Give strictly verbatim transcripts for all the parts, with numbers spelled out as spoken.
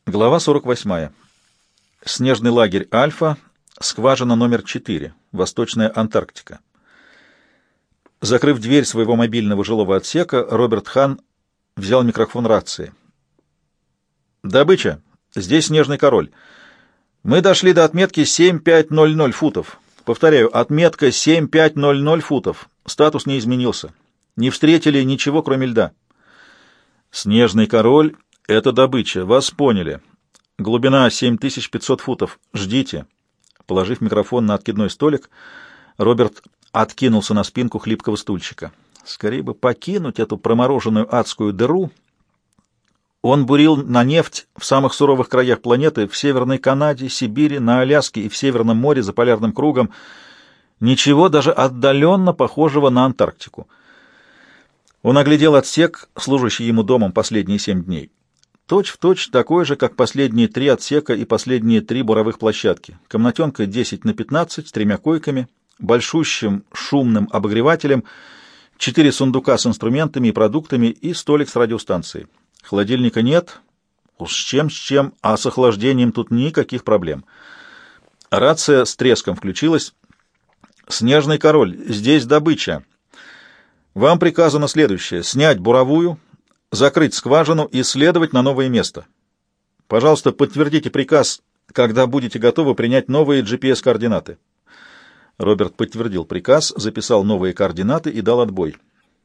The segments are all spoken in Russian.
Глава сорок восьмая. Снежный лагерь «Альфа», скважина номер четыре, Восточная Антарктика. Закрыв дверь своего мобильного жилого отсека, Роберт Хан взял микрофон рации. «Добыча. Здесь Снежный король. Мы дошли до отметки семь пять ноль ноль футов. Повторяю, отметка семь пять ноль ноль футов. Статус не изменился. Не встретили ничего, кроме льда. Снежный король — это добыча. Вас поняли. Глубина семь тысяч пятьсот футов. Ждите». Положив микрофон на откидной столик, Роберт откинулся на спинку хлипкого стульчика. Скорее бы покинуть эту промороженную адскую дыру. Он бурил на нефть в самых суровых краях планеты, в Северной Канаде, Сибири, на Аляске и в Северном море за полярным кругом. Ничего даже отдаленно похожего на Антарктику. Он оглядел отсек, служащий ему домом последние семь дней. Точь в точь такой же, как последние три отсека и последние три буровых площадки. Комнатенка десять на пятнадцать с тремя койками, большущим шумным обогревателем, четыре сундука с инструментами и продуктами и столик с радиостанцией. Холодильника нет, уж с чем с чем, а с охлаждением тут никаких проблем. Рация с треском включилась. «Снежный король, здесь добыча. Вам приказано следующее: снять буровую, закрыть скважину и следовать на новое место. Пожалуйста, подтвердите приказ, когда будете готовы принять новые джи пи эс-координаты». Роберт подтвердил приказ, записал новые координаты и дал отбой.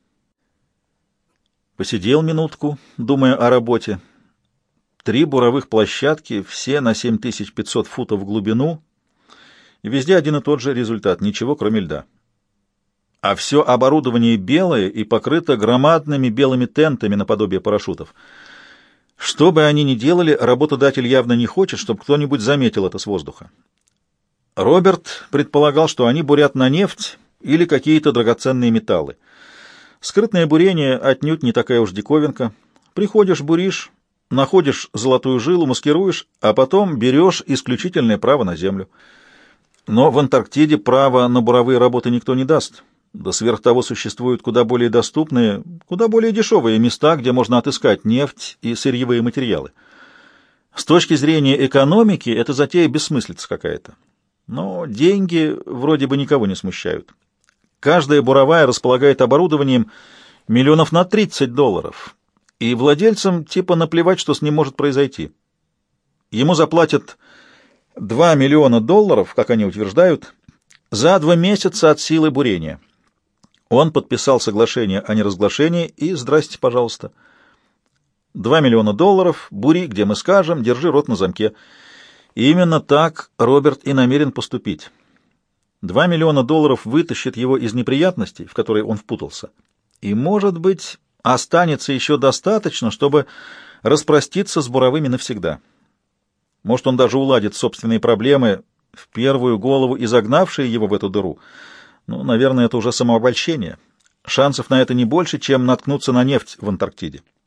Посидел минутку, думая о работе. Три буровых площадки, все на семь тысяч пятьсот футов в глубину, и везде один и тот же результат, ничего кроме льда. А все оборудование белое и покрыто громадными белыми тентами наподобие парашютов. Что бы они ни делали, работодатель явно не хочет, чтобы кто-нибудь заметил это с воздуха. Роберт предполагал, что они бурят на нефть или какие-то драгоценные металлы. Скрытное бурение отнюдь не такая уж диковинка. Приходишь, буришь, находишь золотую жилу, маскируешь, а потом берешь исключительное право на землю. Но в Антарктиде право на буровые работы никто не даст. Да сверх того существуют куда более доступные, куда более дешевые места, где можно отыскать нефть и сырьевые материалы. С точки зрения экономики это затея бессмыслица какая-то. Но деньги вроде бы никого не смущают. Каждая буровая располагает оборудованием миллионов на тридцать долларов, и владельцам типа наплевать, что с ним может произойти. Ему заплатят два миллиона долларов, как они утверждают, за два месяца от силы бурения. Он подписал соглашение о неразглашении, и здрасте, пожалуйста. Два миллиона долларов, бури, где мы скажем, держи рот на замке. И именно так Роберт и намерен поступить. Два миллиона долларов вытащит его из неприятностей, в которые он впутался. И, может быть, останется еще достаточно, чтобы распроститься с буровыми навсегда. Может, он даже уладит собственные проблемы, в первую голову изогнавшие его в эту дыру. Ну, наверное, это уже самообольщение. Шансов на это не больше, чем наткнуться на нефть в Антарктиде.